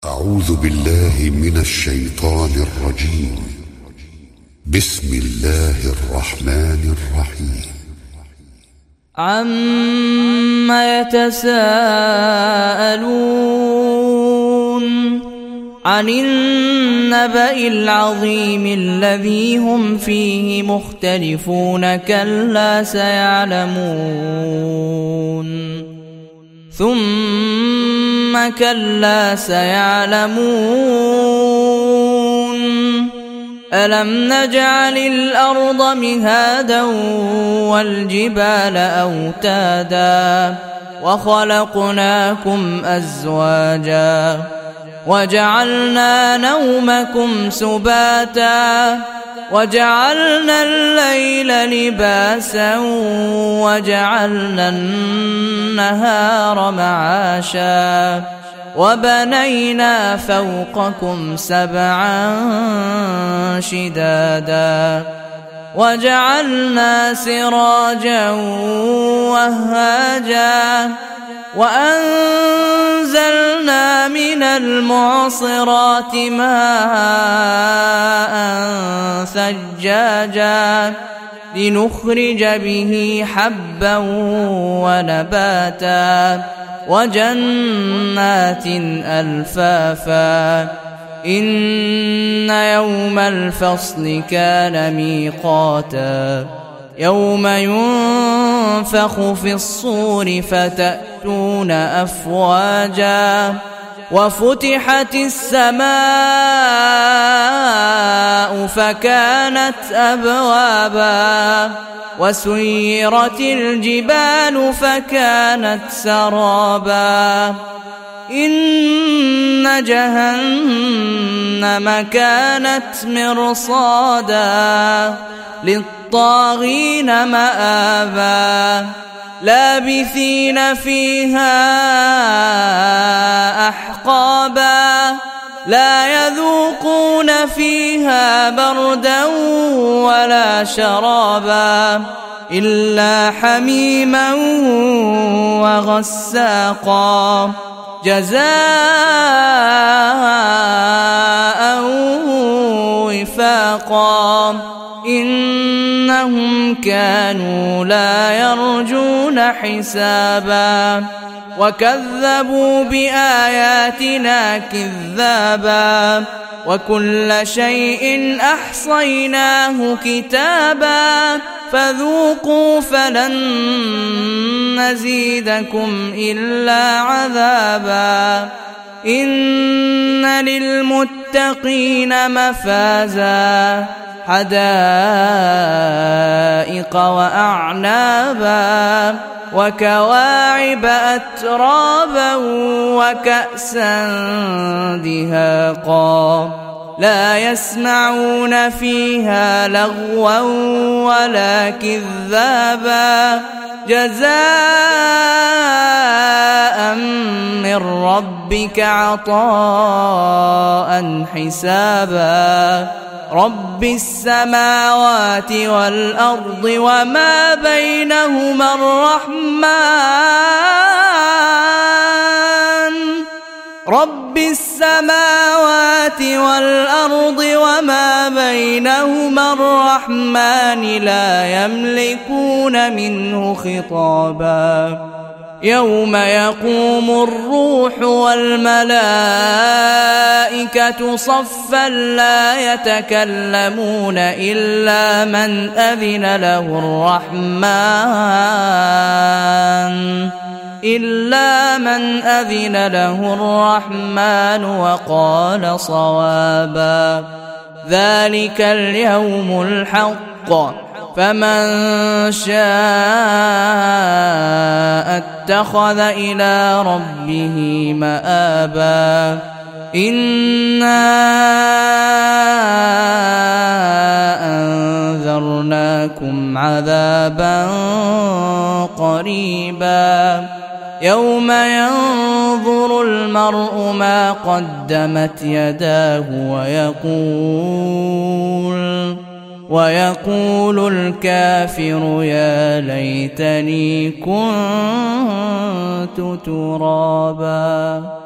أعوذ بالله من الشيطان الرجيم. بسم الله الرحمن الرحيم. عما يتساءلون عن النبأ العظيم الذي هم فيه مختلفون كلا سيعلمون ثم كلا سيعلمون ألم نجعل الأرض مهادا والجبال أوتادا وخلقناكم أزواجا وجعلنا نومكم سباتا وجعلنا الليل لباسا وجعلنا النهار معاشا وبنينا فوقكم سبعا شدادا وجعلنا سراجا وهاجا وأنزلنا من المعصرات ماء ثجاجا لنخرج به حبا ونباتا وجنات ألفافا إن يوم الفصل كان ميقاتا يوم ينفخ في الصور فتأتون أفواجا وفتحت السماء فكانت أبوابا وسيرت الجبال فكانت سرابا إن جهنم كانت مرصادا للطاغين مآبا لابثين فيها أحقابا لا يذوقون فيها بردا ولا شرابا إلا حميما وغساقا جزاء وفاقا إنهم كانوا لا يرجون حسابا وكذبوا بآياتنا كذابا وكل شيء أحصيناه كتابا فذوقوا فلن نزيدكم إلا عذابا إن للمتقين مفازا حدائق وأعنابا وكواعب أترابا وكأسا دهاقا لا يسمعون فيها لغوا ولا كذابا جزاء من ربك عطاء حسابا رب السماوات والأرض وما بينهما الرحمن رب السماوات والأرض وما بينهما الرحمن لا يملكون منه خطابا يوم يقوم الروح والملائكة صفا لا يتكلمون إلا من أذن له الرحمن وقال صوابا ذلك اليوم الحق فمن شاء اتخذ إلى ربه مآبا إنا أنذرناكم عذابا قريبا يوم ينظر المرء ما قدمت يداه ويقول الكافر يا ليتني كنت ترابا.